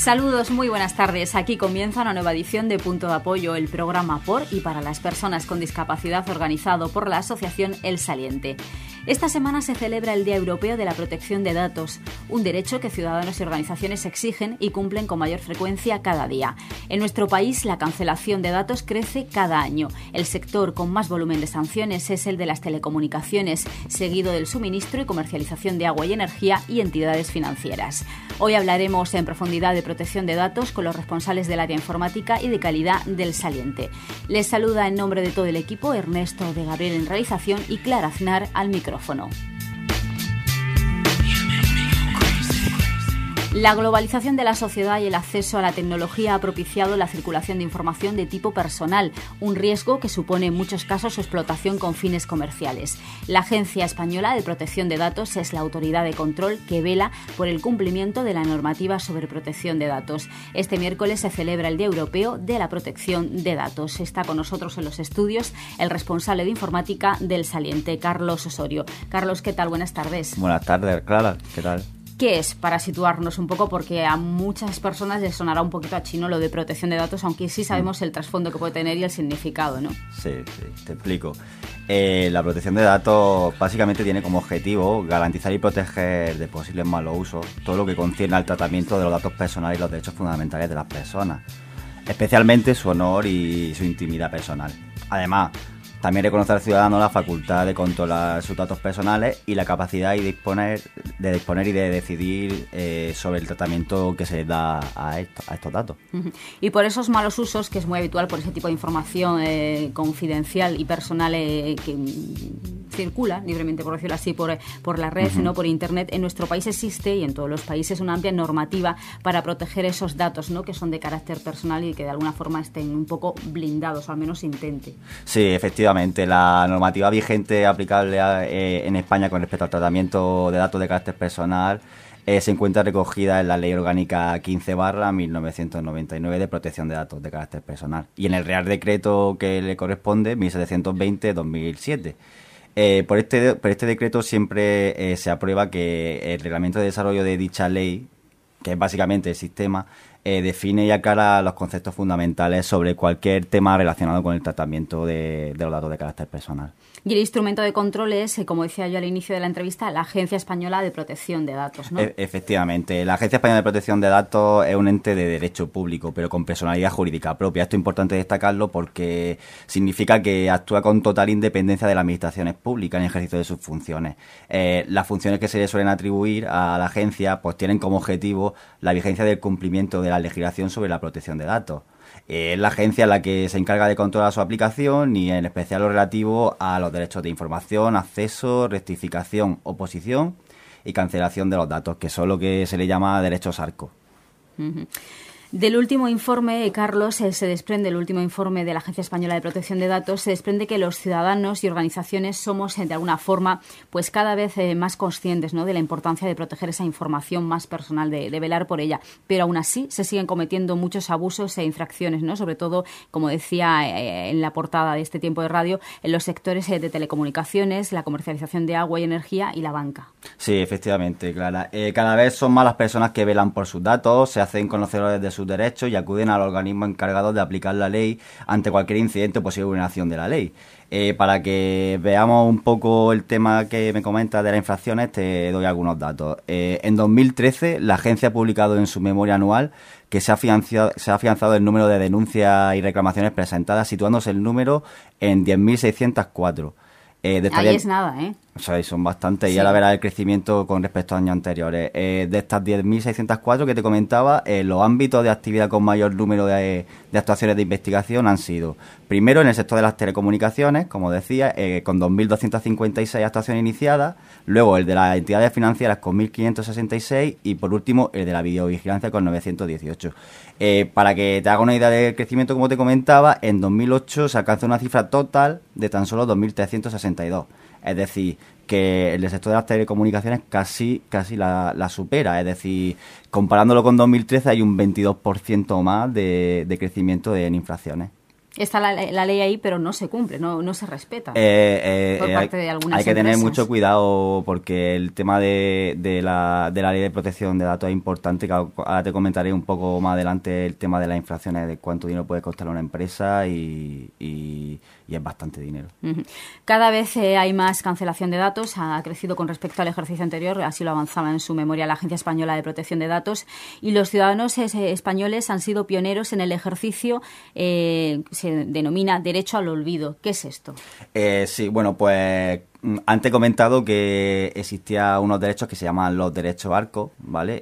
Saludos, muy buenas tardes. Aquí comienza una nueva edición de Punto de Apoyo, el programa por y para las personas con discapacidad organizado por la asociación El Saliente. Esta semana se celebra el Día Europeo de la Protección de Datos, un derecho que ciudadanos y organizaciones exigen y cumplen con mayor frecuencia cada día. En nuestro país, la cancelación de datos crece cada año. El sector con más volumen de sanciones es el de las telecomunicaciones, seguido del suministro y comercialización de agua y energía y entidades financieras. Hoy hablaremos en profundidad de protección de datos con los responsables del área informática y de calidad del Saliente. Les saluda en nombre de todo el equipo Ernesto de Gabriel en realización y Clara Aznar al micrófono. La globalización de la sociedad y el acceso a la tecnología ha propiciado la circulación de información de tipo personal, un riesgo que supone en muchos casos su explotación con fines comerciales. La Agencia Española de Protección de Datos es la autoridad de control que vela por el cumplimiento de la normativa sobre protección de datos. Este miércoles se celebra el Día Europeo de la Protección de Datos. Está con nosotros en los estudios el responsable de informática del Saliente, Carlos Osorio. Carlos, ¿qué tal? Buenas tardes. Buenas tardes, Clara. ¿Qué tal? ¿Qué es? Para situarnos un poco, porque a muchas personas les sonará un poquito a chino lo de protección de datos, aunque sí sabemos el trasfondo que puede tener y el significado, ¿no? Sí, te explico. La protección de datos básicamente tiene como objetivo garantizar y proteger de posibles malos usos todo lo que concierne al tratamiento de los datos personales y los derechos fundamentales de las personas, especialmente su honor y su intimidad personal. Además, también reconoce al ciudadano la facultad de controlar sus datos personales y la capacidad de disponer y de decidir sobre el tratamiento que se da a estos datos. Y por esos malos usos, que es muy habitual por ese tipo de información confidencial y personal que circula libremente, por decirlo así, por la red, ¿no? Por Internet, en nuestro país existe y en todos los países una amplia normativa para proteger esos datos, ¿no? Que son de carácter personal y que de alguna forma estén un poco blindados, o al menos intente. Sí, efectivamente. La normativa vigente aplicable en España con respecto al tratamiento de datos de carácter personal se encuentra recogida en la Ley Orgánica 15/1999 de protección de datos de carácter personal y en el Real Decreto que le corresponde, 1720/2007. Por este decreto siempre se aprueba que el reglamento de desarrollo de dicha ley, que es básicamente el sistema, define y aclara los conceptos fundamentales sobre cualquier tema relacionado con el tratamiento de los datos de carácter personal. Y el instrumento de control es, como decía yo al inicio de la entrevista, la Agencia Española de Protección de Datos, ¿no? Efectivamente. La Agencia Española de Protección de Datos es un ente de derecho público, pero con personalidad jurídica propia. Esto es importante destacarlo porque significa que actúa con total independencia de las administraciones públicas en el ejercicio de sus funciones. Las funciones que se le suelen atribuir a la agencia pues tienen como objetivo la vigencia del cumplimiento de la legislación sobre la protección de datos. Es la agencia la que se encarga de controlar su aplicación y en especial lo relativo a los derechos de información, acceso, rectificación, oposición y cancelación de los datos, que son lo que se le llama derechos ARCO. Del último informe, Carlos, se desprende el último informe de la Agencia Española de Protección de Datos, se desprende que los ciudadanos y organizaciones somos de alguna forma pues cada vez más conscientes, ¿no?, de la importancia de proteger esa información más personal, de velar por ella, pero aún así se siguen cometiendo muchos abusos e infracciones, ¿no?, sobre todo, como decía en la portada de este tiempo de radio, en los sectores de telecomunicaciones, la comercialización de agua y energía y la banca. Sí, efectivamente, Clara. Cada vez son más las personas que velan por sus datos, se hacen conocedores de sus derechos y acuden al organismo encargado de aplicar la ley ante cualquier incidente o posible vulneración de la ley. Para que veamos un poco el tema que me comentas de las infracciones, te doy algunos datos. En 2013, la agencia ha publicado en su memoria anual que se ha afianzado el número de denuncias y reclamaciones presentadas, situándose el número en 10.604. Ahí es nada, ¿eh? O sea, son bastantes, sí. Y ahora verás el crecimiento con respecto a años anteriores. De estas 10.604 que te comentaba, los ámbitos de actividad con mayor número de actuaciones de investigación han sido, primero, en el sector de las telecomunicaciones, como decía, con 2.256 actuaciones iniciadas, luego el de las entidades financieras con 1.566 y, por último, el de la videovigilancia con 918. Para que te haga una idea del crecimiento, como te comentaba, en 2008 se alcanzó una cifra total de tan solo 2.362. Es decir, que el sector de las telecomunicaciones casi la supera. Es decir, comparándolo con 2013 hay un 22% más de crecimiento en infracciones. Está la ley ahí, pero no se cumple, no se respeta por parte de algunas Hay que tener empresas. mucho cuidado porque el tema de la ley de protección de datos es importante, que ahora te comentaré un poco más adelante el tema de las infracciones, de cuánto dinero puede costar una empresa y es bastante dinero. Cada vez hay más cancelación de datos, ha crecido con respecto al ejercicio anterior, así lo avanzaba en su memoria la Agencia Española de Protección de Datos, y los ciudadanos españoles han sido pioneros en el ejercicio, se denomina derecho al olvido. ¿Qué es esto? Sí, bueno, pues antes he comentado que existía unos derechos que se llaman los derechos ARCO, ¿vale?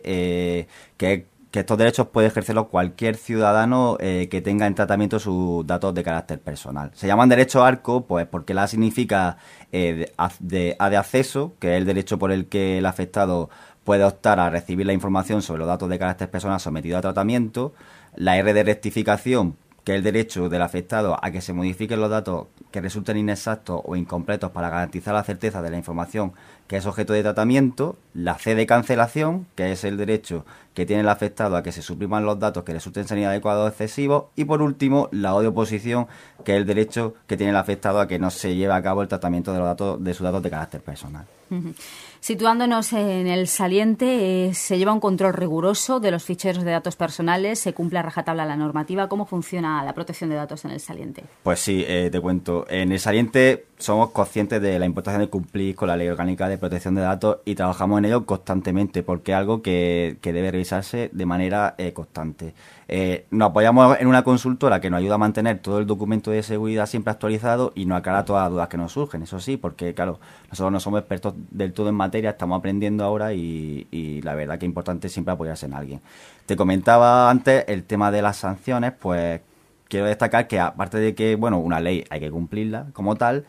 Que estos derechos puede ejercerlos cualquier ciudadano que tenga en tratamiento sus datos de carácter personal. Se llaman derechos ARCO, pues porque la significa A de acceso, que es el derecho por el que el afectado puede optar a recibir la información sobre los datos de carácter personal sometidos a tratamiento. La R de rectificación, que es el derecho del afectado a que se modifiquen los datos que resulten inexactos o incompletos para garantizar la certeza de la información que es objeto de tratamiento. La C de cancelación, que es el derecho que tiene el afectado a que se supriman los datos que resulten ser inadecuados o excesivos. Y por último, la O de oposición, que es el derecho que tiene el afectado a que no se lleve a cabo el tratamiento de los datos de sus datos de carácter personal. Situándonos en el saliente, se lleva un control riguroso de los ficheros de datos personales, se cumple a rajatabla la normativa. ¿Cómo funciona la protección de datos en el saliente? Pues sí, te cuento. En el saliente somos conscientes de la importancia de cumplir con la Ley Orgánica de Protección de Datos y trabajamos en ello constantemente porque es algo que debe revisarse de manera constante. Nos apoyamos en una consultora que nos ayuda a mantener todo el documento de seguridad siempre actualizado y nos aclara todas las dudas que nos surgen, eso sí, porque claro, nosotros no somos expertos del todo en materia, estamos aprendiendo ahora y la verdad que es importante siempre apoyarse en alguien. Te comentaba antes el tema de las sanciones, pues quiero destacar que aparte de que, bueno, una ley hay que cumplirla como tal,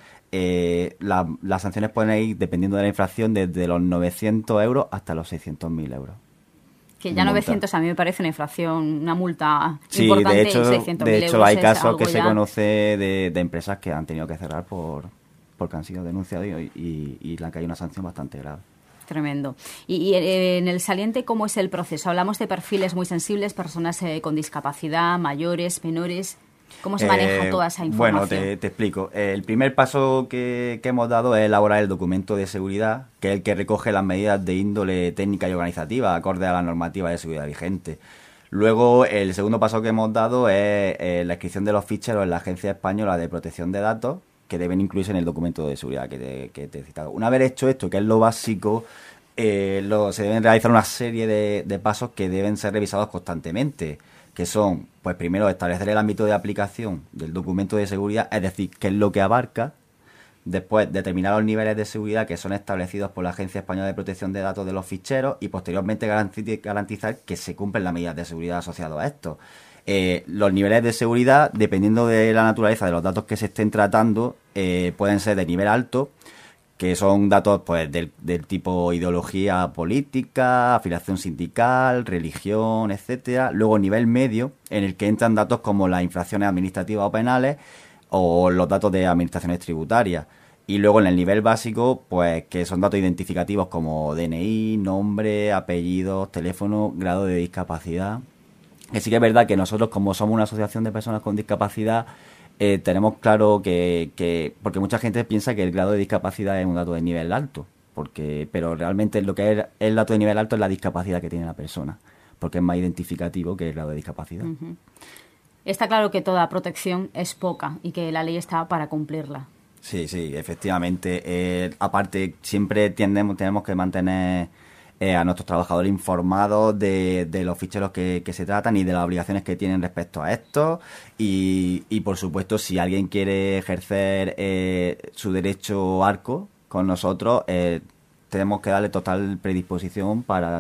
las sanciones pueden ir, dependiendo de la infracción, desde los 900 euros hasta los 600.000 euros. Que ya 900 a mí me parece una infracción, una multa sí, importante. De hecho hay casos que se conoce de empresas que han tenido que cerrar porque han sido denunciados y le han caído una sanción bastante grave. Tremendo. Y en el saliente, ¿cómo es el proceso? Hablamos de perfiles muy sensibles, personas con discapacidad, mayores, menores. ¿Cómo se maneja toda esa información? Bueno, te explico. El primer paso que hemos dado es elaborar el documento de seguridad, que es el que recoge las medidas de índole técnica y organizativa, acorde a la normativa de seguridad vigente. Luego, el segundo paso que hemos dado es la inscripción de los ficheros en la Agencia Española de Protección de Datos, que deben incluirse en el documento de seguridad que te he citado. Una vez hecho esto, que es lo básico, se deben realizar una serie de pasos que deben ser revisados constantemente, que son, pues primero, establecer el ámbito de aplicación del documento de seguridad, es decir, qué es lo que abarca. Después, determinar los niveles de seguridad que son establecidos por la Agencia Española de Protección de Datos de los ficheros y, posteriormente, garantizar que se cumplen las medidas de seguridad asociadas a esto. Los niveles de seguridad, dependiendo de la naturaleza de los datos que se estén tratando, pueden ser de nivel alto, que son datos pues del tipo ideología política, afiliación sindical, religión, etcétera. Luego nivel medio, en el que entran datos como las infracciones administrativas o penales o los datos de administraciones tributarias. Y luego en el nivel básico, pues que son datos identificativos como DNI, nombre, apellidos, teléfono, grado de discapacidad. Que sí que es verdad que nosotros, como somos una asociación de personas con discapacidad, tenemos claro que porque mucha gente piensa que el grado de discapacidad es un dato de nivel alto, pero realmente lo que es el dato de nivel alto es la discapacidad que tiene la persona, porque es más identificativo que el grado de discapacidad. Uh-huh. Está claro que toda protección es poca y que la ley está para cumplirla. Sí, efectivamente. Aparte, siempre tenemos que mantener a nuestros trabajadores informados de los ficheros que se tratan y de las obligaciones que tienen respecto a esto y por supuesto, si alguien quiere ejercer su derecho ARCO con nosotros, tenemos que darle total predisposición para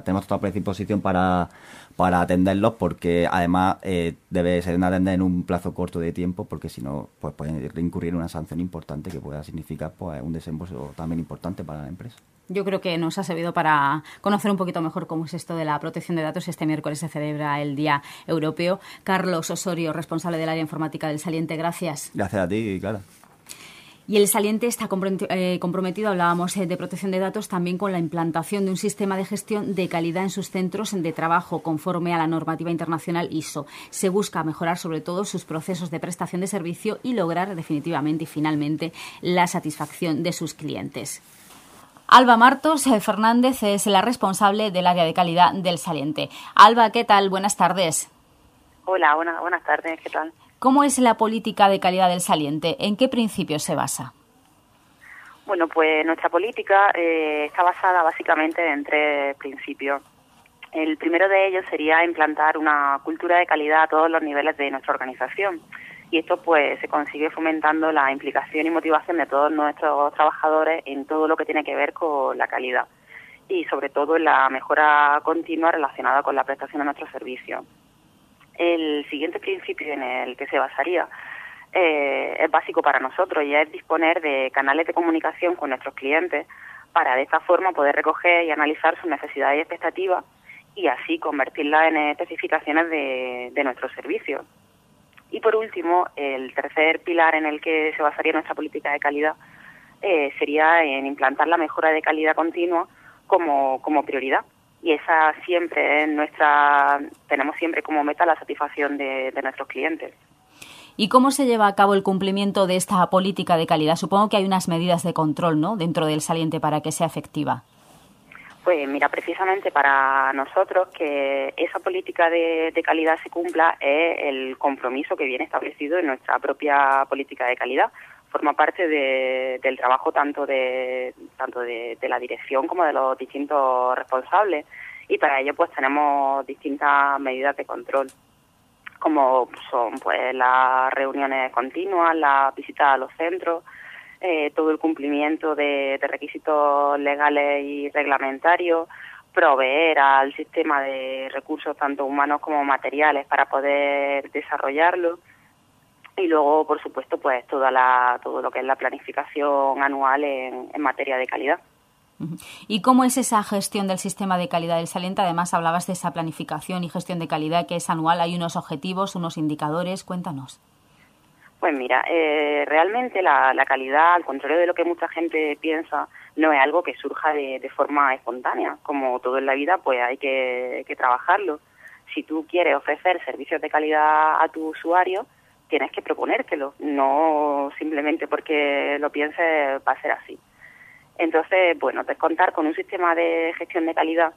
atenderlos, porque además se deben atender en un plazo corto de tiempo, porque si no, pues pueden incurrir en una sanción importante que pueda significar pues un desembolso también importante para la empresa. Yo creo que nos ha servido para conocer un poquito mejor cómo es esto de la protección de datos. Este miércoles se celebra el Día Europeo. Carlos Osorio, responsable del área informática del Saliente, gracias. Gracias a ti, Clara. Y el saliente está comprometido, hablábamos de protección de datos, también con la implantación de un sistema de gestión de calidad en sus centros de trabajo conforme a la normativa internacional ISO. Se busca mejorar sobre todo sus procesos de prestación de servicio y lograr definitivamente y finalmente la satisfacción de sus clientes. Alba Martos Fernández es la responsable del área de calidad del saliente. Alba, ¿qué tal? Buenas tardes. Hola, buenas tardes, ¿qué tal? ¿Cómo es la política de calidad del saliente? ¿En qué principios se basa? Bueno, pues nuestra política está basada básicamente en 3 principios. El primero de ellos sería implantar una cultura de calidad a todos los niveles de nuestra organización. Y esto pues se consigue fomentando la implicación y motivación de todos nuestros trabajadores en todo lo que tiene que ver con la calidad. Y sobre todo en la mejora continua relacionada con la prestación de nuestros servicios. El siguiente principio en el que se basaría es básico para nosotros y es disponer de canales de comunicación con nuestros clientes para de esta forma poder recoger y analizar sus necesidades y expectativas y así convertirlas en especificaciones de nuestros servicios. Y por último, el tercer pilar en el que se basaría nuestra política de calidad sería en implantar la mejora de calidad continua como prioridad. Y esa siempre es tenemos siempre como meta la satisfacción de nuestros clientes. ¿Y cómo se lleva a cabo el cumplimiento de esta política de calidad? Supongo que hay unas medidas de control, ¿no?, dentro del saliente para que sea efectiva. Pues mira, precisamente para nosotros que esa política de calidad se cumpla es el compromiso que viene establecido en nuestra propia política de calidad. Forma parte del trabajo tanto de la dirección como de los distintos responsables y para ello pues tenemos distintas medidas de control como son pues las reuniones continuas, las visitas a los centros, todo el cumplimiento de requisitos legales y reglamentarios, proveer al sistema de recursos tanto humanos como materiales para poder desarrollarlo. Y luego, por supuesto, pues todo lo que es la planificación anual en materia de calidad. ¿Y cómo es esa gestión del sistema de calidad del saliente? Además, hablabas de esa planificación y gestión de calidad que es anual. Hay unos objetivos, unos indicadores. Cuéntanos. Pues mira, realmente la calidad, al contrario de lo que mucha gente piensa, no es algo que surja de forma espontánea. Como todo en la vida, pues hay que trabajarlo. Si tú quieres ofrecer servicios de calidad a tu usuario, tienes que proponértelo, no simplemente porque lo pienses va a ser así. Entonces, bueno, contar con un sistema de gestión de calidad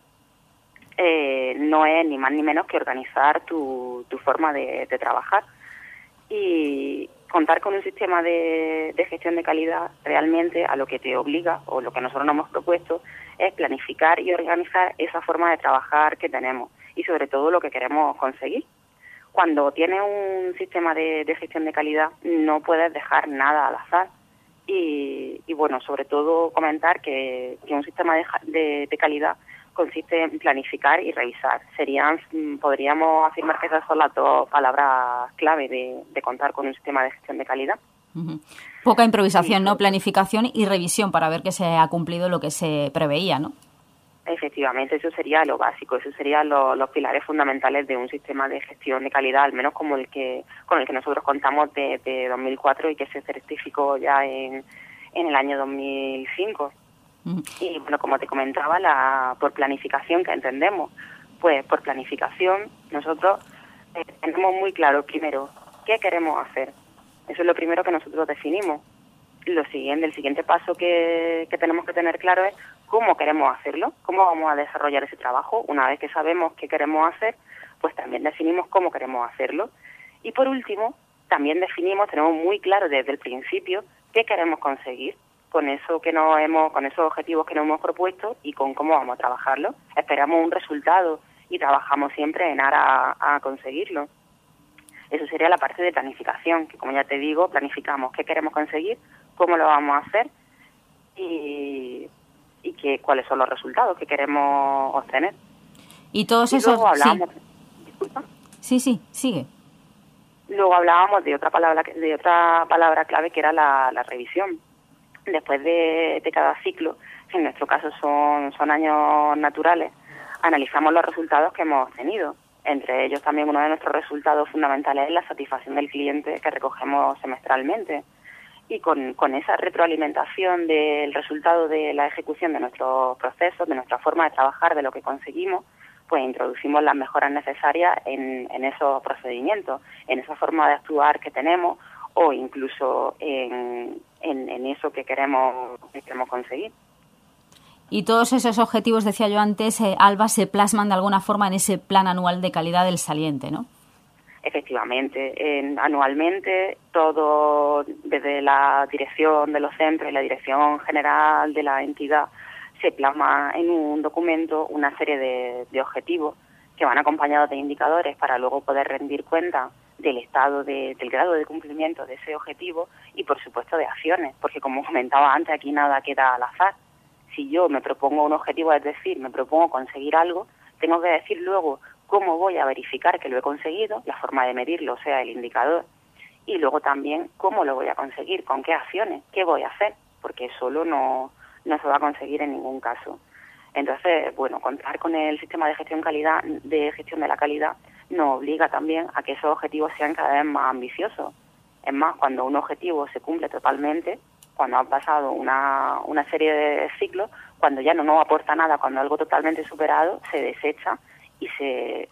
no es ni más ni menos que organizar tu forma de trabajar. Y contar con un sistema de gestión de calidad realmente a lo que te obliga, o lo que nosotros nos hemos propuesto, es planificar y organizar esa forma de trabajar que tenemos y sobre todo lo que queremos conseguir. Cuando tienes un sistema de gestión de calidad no puedes dejar nada al azar y bueno, sobre todo comentar que un sistema de calidad consiste en planificar y revisar. Podríamos afirmar que esas son las 2 palabras clave de contar con un sistema de gestión de calidad. Uh-huh. Poca improvisación, ¿no? Planificación y revisión para ver que se ha cumplido lo que se preveía, ¿no? Efectivamente, eso sería lo básico, eso serían los pilares fundamentales de un sistema de gestión de calidad, al menos con el que nosotros contamos de 2004 y que se certificó ya en el año 2005. Uh-huh. Y bueno, como te comentaba, por planificación que entendemos, pues por planificación nosotros tenemos muy claro primero qué queremos hacer. Eso es lo primero que nosotros definimos. El siguiente paso que tenemos que tener claro es cómo queremos hacerlo, cómo vamos a desarrollar ese trabajo. Una vez que sabemos qué queremos hacer, pues también definimos cómo queremos hacerlo. Y por último, también tenemos muy claro desde el principio qué queremos conseguir con esos objetivos que nos hemos propuesto y con cómo vamos a trabajarlo. Esperamos un resultado y trabajamos siempre en aras a conseguirlo. Eso sería la parte de planificación, que como ya te digo, planificamos qué queremos conseguir, cómo lo vamos a hacer y cuáles son los resultados que queremos obtener. Y todos esos... Luego hablábamos... Sí. Disculpa. Sí, sigue. Luego hablábamos de otra palabra clave que era la revisión. Después de cada ciclo, que en nuestro caso son años naturales, analizamos los resultados que hemos obtenido. Entre ellos también uno de nuestros resultados fundamentales es la satisfacción del cliente que recogemos semestralmente. y con esa retroalimentación del resultado de la ejecución de nuestros procesos, de nuestra forma de trabajar, de lo que conseguimos, pues introducimos las mejoras necesarias en esos procedimientos, en esa forma de actuar que tenemos o incluso en eso que queremos conseguir. Y todos esos objetivos, decía yo antes, Alba, se plasman de alguna forma en ese plan anual de calidad del Saliente, ¿no? Efectivamente, anualmente todo desde la dirección de los centros y la dirección general de la entidad se plasma en un documento una serie de objetivos que van acompañados de indicadores para luego poder rendir cuenta del estado del grado de cumplimiento de ese objetivo y por supuesto de acciones, porque como comentaba antes, aquí nada queda al azar. Si yo me propongo un objetivo, es decir, me propongo conseguir algo, tengo que decir luego cómo voy a verificar que lo he conseguido, la forma de medirlo, o sea, el indicador, y luego también cómo lo voy a conseguir, con qué acciones, qué voy a hacer, porque solo no se va a conseguir en ningún caso. Entonces, bueno, contar con el sistema de gestión de la calidad nos obliga también a que esos objetivos sean cada vez más ambiciosos. Es más, cuando un objetivo se cumple totalmente, cuando han pasado una serie de ciclos, cuando ya no aporta nada, cuando algo totalmente superado, se desecha y se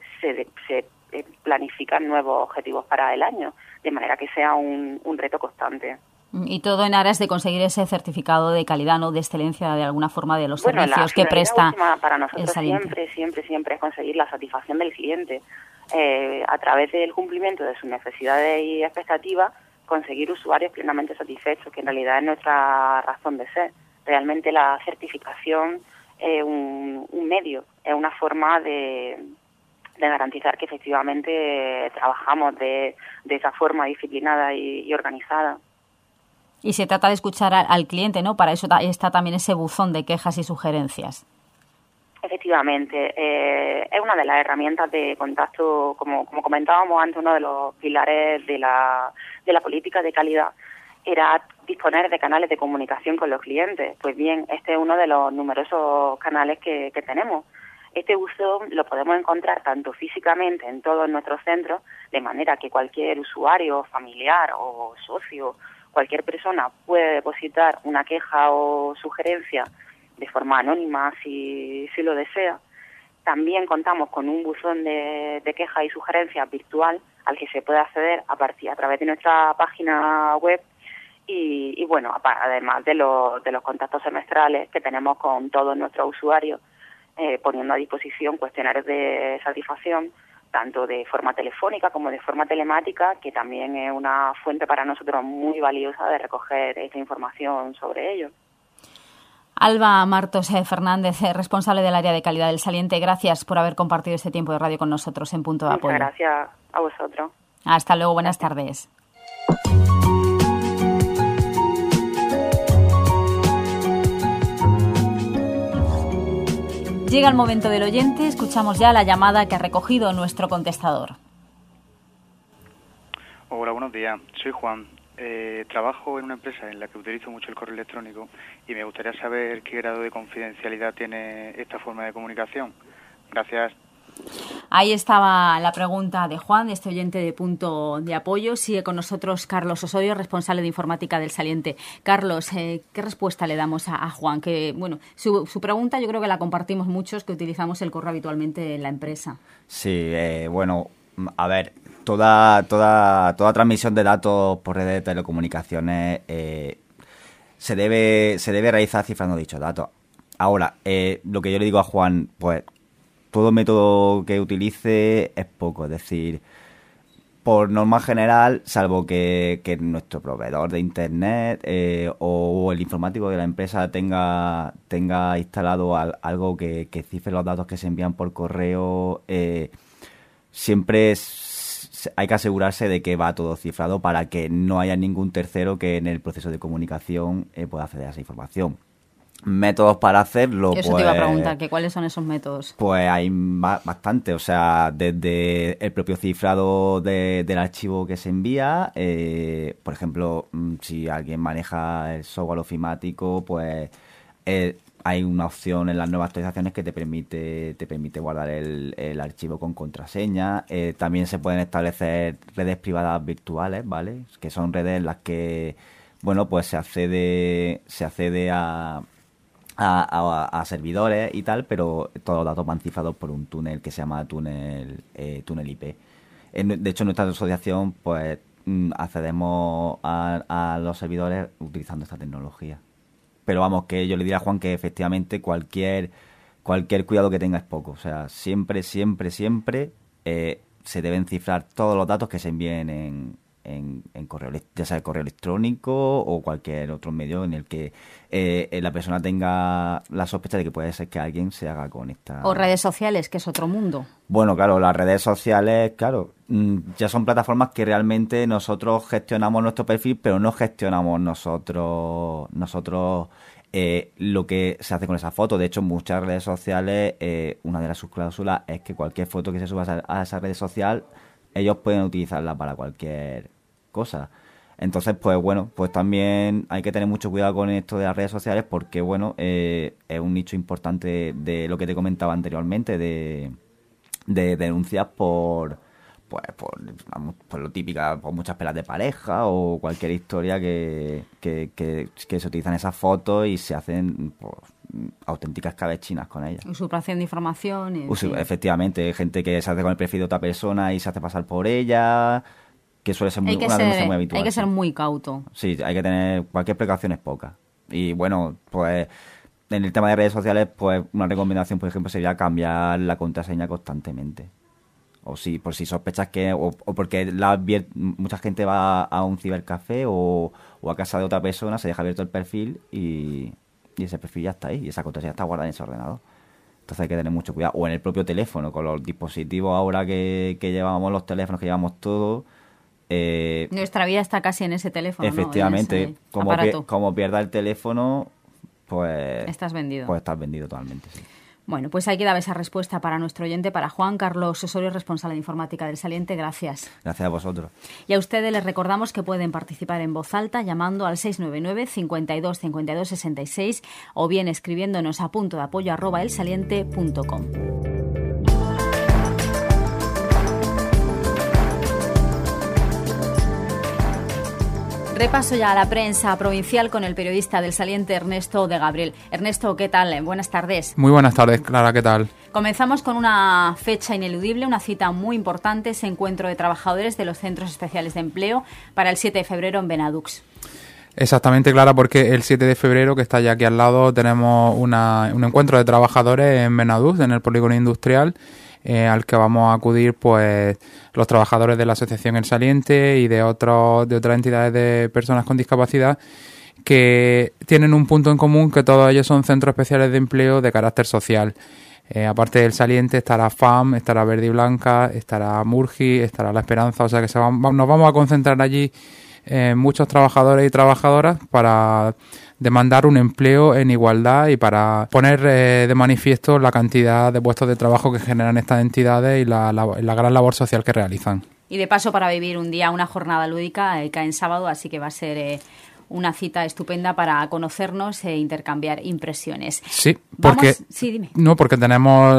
planifican nuevos objetivos para el año, de manera que sea un reto constante. Y todo en aras de conseguir ese certificado de calidad, ¿no?, de excelencia de alguna forma de los servicios que presta para nosotros siempre es conseguir la satisfacción del cliente. A través del cumplimiento de sus necesidades y expectativas, conseguir usuarios plenamente satisfechos, que en realidad es nuestra razón de ser. Realmente la certificación es un medio, es una forma de garantizar que efectivamente trabajamos de esa forma disciplinada y organizada. Y se trata de escuchar al cliente, ¿no? Para eso está también ese buzón de quejas y sugerencias. Efectivamente, es una de las herramientas de contacto, como comentábamos antes, uno de los pilares de la política de calidad era disponer de canales de comunicación con los clientes. Pues bien, este es uno de los numerosos canales que tenemos. Este buzón lo podemos encontrar tanto físicamente en todos nuestros centros, de manera que cualquier usuario, familiar o socio, cualquier persona puede depositar una queja o sugerencia de forma anónima si lo desea. También contamos con un buzón de quejas y sugerencias virtual al que se puede acceder a través de nuestra página web y bueno, además de los contactos semestrales que tenemos con todos nuestros usuarios, poniendo a disposición cuestionarios de satisfacción tanto de forma telefónica como de forma telemática, que también es una fuente para nosotros muy valiosa de recoger esta información sobre ello. Alba Martos Fernández, responsable del área de calidad del Saliente, gracias por haber compartido este tiempo de radio con nosotros en Punto de Apoyo. Muchas gracias a vosotros. Hasta luego, buenas tardes. Llega el momento del oyente, escuchamos ya la llamada que ha recogido nuestro contestador. Hola, buenos días, soy Juan. Trabajo en una empresa en la que utilizo mucho el correo electrónico y me gustaría saber qué grado de confidencialidad tiene esta forma de comunicación. Gracias. Ahí estaba la pregunta de Juan, de este oyente de Punto de Apoyo. Sigue con nosotros Carlos Osorio, responsable de informática del Saliente. Carlos, ¿qué respuesta le damos a Juan? Que bueno, su pregunta yo creo que la compartimos muchos que utilizamos el correo habitualmente en la empresa. Sí, bueno, a ver, toda transmisión de datos por redes de telecomunicaciones se debe realizar cifrando dichos datos. Ahora, lo que yo le digo a Juan, pues todo método que utilice es poco, es decir, por norma general, salvo que nuestro proveedor de internet o el informático de la empresa tenga instalado algo que cifre los datos que se envían por correo, siempre hay que asegurarse de que va todo cifrado para que no haya ningún tercero que en el proceso de comunicación pueda acceder a esa información. Métodos para hacerlo, eso te iba a preguntar, que ¿cuáles son esos métodos? Pues hay bastante, o sea, desde el propio cifrado del archivo que se envía, por ejemplo, si alguien maneja el software ofimático, pues hay una opción en las nuevas actualizaciones que te permite guardar el archivo con contraseña. También se pueden establecer redes privadas virtuales, ¿vale? Que son redes en las que bueno, pues se accede a servidores y tal, pero todos los datos van cifrados por un túnel que se llama túnel IP. De hecho, en nuestra asociación, pues accedemos a los servidores utilizando esta tecnología. Pero vamos, que yo le diría a Juan que efectivamente cualquier cuidado que tenga es poco. O sea, siempre se deben cifrar todos los datos que se envíen en correo, ya sea correo electrónico o cualquier otro medio en el que la persona tenga la sospecha de que puede ser que alguien se haga con esta... O redes sociales, que es otro mundo. Bueno, claro, las redes sociales, claro, ya son plataformas que realmente nosotros gestionamos nuestro perfil, pero no gestionamos nosotros lo que se hace con esa foto. De hecho, en muchas redes sociales, una de las subcláusulas es que cualquier foto que se suba a esa red social, ellos pueden utilizarla para cualquier cosa. Entonces, pues bueno, pues también hay que tener mucho cuidado con esto de las redes sociales porque, bueno, es un nicho importante de lo que te comentaba anteriormente, de denuncias por lo típica, por muchas pelas de pareja o cualquier historia que se utilizan esas fotos y se hacen auténticas cabechinas con ellas. Usurpación de información. Efectivamente, gente que se hace con el perfil de otra persona y se hace pasar por ella, que suele ser una denuncia muy habitual. Hay que ser muy cauto. Sí, hay que tener cualquier precaución es poca. Y bueno, pues en el tema de redes sociales, pues una recomendación, por ejemplo, sería cambiar la contraseña constantemente. O si, por si sospechas que... O porque mucha gente va a un cibercafé o a casa de otra persona, se deja abierto el perfil y ese perfil ya está ahí. Y esa contraseña está guardada en ese ordenador. Entonces hay que tener mucho cuidado. O en el propio teléfono, con los dispositivos ahora que llevamos, los teléfonos que llevamos todos... Nuestra vida está casi en ese teléfono. Efectivamente. Como pierda el teléfono, pues... Estás vendido. Pues estás vendido totalmente, sí. Bueno, pues ahí quedaba esa respuesta para nuestro oyente, para Juan Carlos Osorio, responsable de informática del Saliente. Gracias. Gracias a vosotros. Y a ustedes les recordamos que pueden participar en voz alta llamando al 699 52 52 66 o bien escribiéndonos a puntodeapoyo@elsaliente.com. Repaso ya a la prensa provincial con el periodista del Saliente, Ernesto de Gabriel. Ernesto, ¿qué tal? Buenas tardes. Muy buenas tardes, Clara, ¿qué tal? Comenzamos con una fecha ineludible, una cita muy importante, ese encuentro de trabajadores de los centros especiales de empleo para el 7 de febrero en Benadux. Exactamente, Clara, porque el 7 de febrero, que está ya aquí al lado, tenemos un encuentro de trabajadores en Benadux, en el polígono industrial, al que vamos a acudir pues los trabajadores de la Asociación El Saliente y de otras entidades de personas con discapacidad que tienen un punto en común, que todos ellos son centros especiales de empleo de carácter social. Aparte del Saliente estará FAM, estará Verde y Blanca, estará Murgi, estará La Esperanza, o sea que nos vamos a concentrar allí muchos trabajadores y trabajadoras para demandar un empleo en igualdad y para poner de manifiesto la cantidad de puestos de trabajo que generan estas entidades y la gran labor social que realizan. Y de paso para vivir una jornada lúdica, cae en sábado, así que va a ser una cita estupenda para conocernos e intercambiar impresiones. Sí, porque dime. No, porque tenemos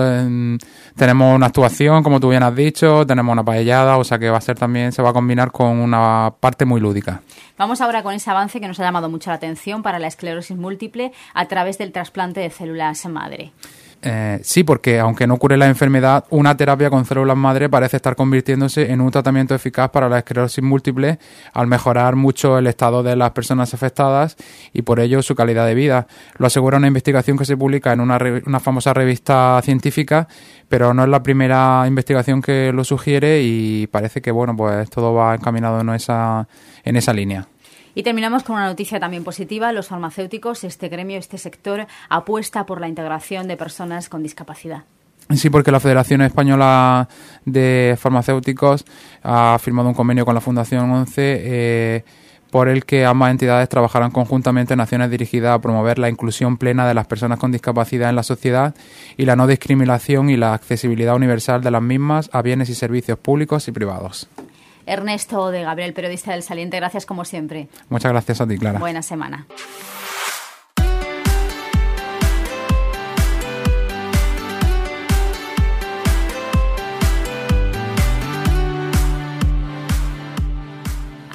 una actuación, como tú bien has dicho, tenemos una paellada, o sea que se va a combinar con una parte muy lúdica. Vamos ahora con ese avance que nos ha llamado mucho la atención para la esclerosis múltiple a través del trasplante de células madre. Sí, porque aunque no cure la enfermedad, una terapia con células madre parece estar convirtiéndose en un tratamiento eficaz para la esclerosis múltiple al mejorar mucho el estado de las personas afectadas y por ello su calidad de vida. Lo asegura una investigación que se publica en una famosa revista científica, pero no es la primera investigación que lo sugiere y parece que pues todo va encaminado en esa línea. Y terminamos con una noticia también positiva. Los farmacéuticos, este gremio, este sector, apuesta por la integración de personas con discapacidad. Sí, porque la Federación Española de Farmacéuticos ha firmado un convenio con la Fundación 11 por el que ambas entidades trabajarán conjuntamente en acciones dirigidas a promover la inclusión plena de las personas con discapacidad en la sociedad y la no discriminación y la accesibilidad universal de las mismas a bienes y servicios públicos y privados. Ernesto de Gabriel, periodista del Saliente, gracias como siempre. Muchas gracias a ti, Clara. Buena semana.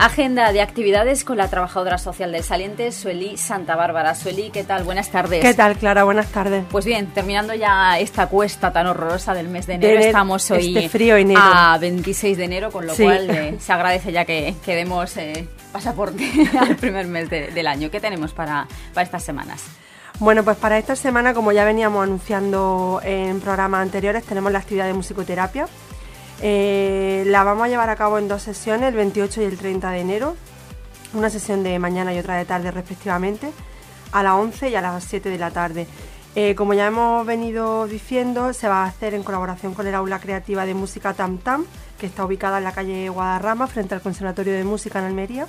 Agenda de actividades con la trabajadora social del Saliente, Sueli Santa Bárbara. Sueli, ¿qué tal? Buenas tardes. ¿Qué tal, Clara? Buenas tardes. Pues bien, terminando ya esta cuesta tan horrorosa del mes de enero, estamos hoy frío enero. A 26 de enero, con lo cual se agradece ya que demos pasaporte al primer mes del año. ¿Qué tenemos para estas semanas? Bueno, pues para esta semana, como ya veníamos anunciando en programas anteriores, tenemos la actividad de musicoterapia. La vamos a llevar a cabo en 2 sesiones, el 28 y el 30 de enero, una sesión de mañana y otra de tarde respectivamente, a las 11 y a las 7 de la tarde. Como ya hemos venido diciendo, se va a hacer en colaboración con el Aula Creativa de Música Tam Tam, que está ubicada en la calle Guadarrama, frente al Conservatorio de Música en Almería,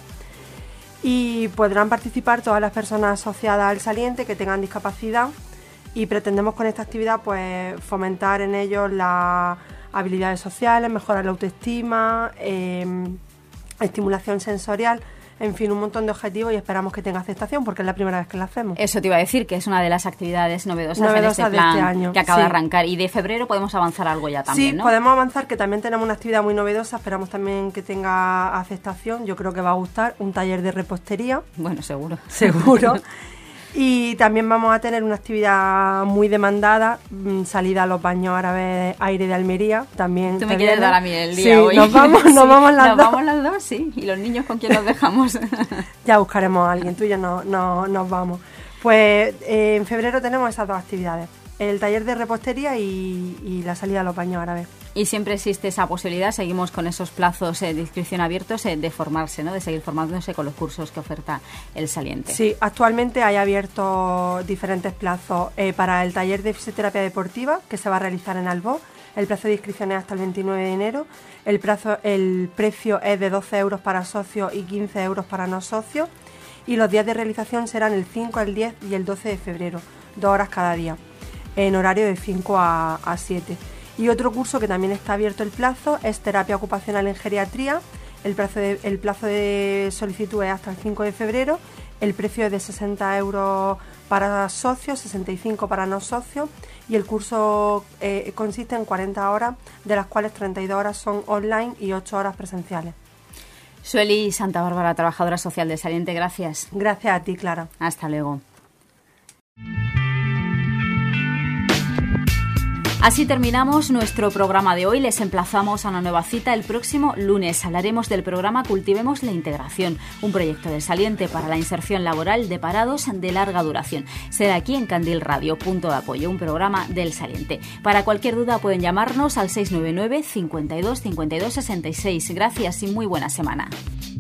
y podrán participar todas las personas asociadas al Saliente que tengan discapacidad, y pretendemos con esta actividad pues fomentar en ellos la habilidades sociales, mejorar la autoestima, estimulación sensorial, en fin, un montón de objetivos, y esperamos que tenga aceptación porque es la primera vez que la hacemos. Eso te iba a decir, que es una de las actividades novedosas en este plan de este año, que acaba de arrancar. Y de febrero podemos avanzar algo ya también, sí, ¿no? Podemos avanzar, que también tenemos una actividad muy novedosa, esperamos también que tenga aceptación, yo creo que va a gustar, un taller de repostería. Bueno, seguro. Seguro. Y también vamos a tener una actividad muy demandada, salida a los baños árabes Aire de Almería. También. ¿Tú me quieres dar a mí el día hoy? Nos vamos las dos, sí. ¿Y los niños con quién los dejamos? Ya buscaremos a alguien, tú y yo nos vamos. Pues en febrero tenemos esas 2 actividades, el taller de repostería y la salida a los baños árabes. Y siempre existe esa posibilidad, seguimos con esos plazos de inscripción abiertos, de formarse, ¿no? De seguir formándose con los cursos que oferta el Saliente. Sí, actualmente hay abiertos diferentes plazos para el taller de fisioterapia deportiva, que se va a realizar en Albó. El plazo de inscripción es hasta el 29 de enero. El precio es de 12 euros para socios y 15 euros para no socios. Y los días de realización serán el 5, el 10 y el 12 de febrero, 2 horas cada día, en horario de 5 a 7. Y otro curso que también está abierto el plazo es terapia ocupacional en geriatría. El plazo de solicitud es hasta el 5 de febrero. El precio es de 60 euros para socios, 65 para no socios. Y el curso consiste en 40 horas, de las cuales 32 horas son online y 8 horas presenciales. Sueli Santa Bárbara, trabajadora social del Saliente, gracias. Gracias a ti, Clara. Hasta luego. Así terminamos nuestro programa de hoy. Les emplazamos a una nueva cita el próximo lunes. Hablaremos del programa Cultivemos la Integración, un proyecto del Saliente para la inserción laboral de parados de larga duración. Será aquí en Candil Radio, Punto de Apoyo, un programa del Saliente. Para cualquier duda pueden llamarnos al 699 52 52 66. Gracias y muy buena semana.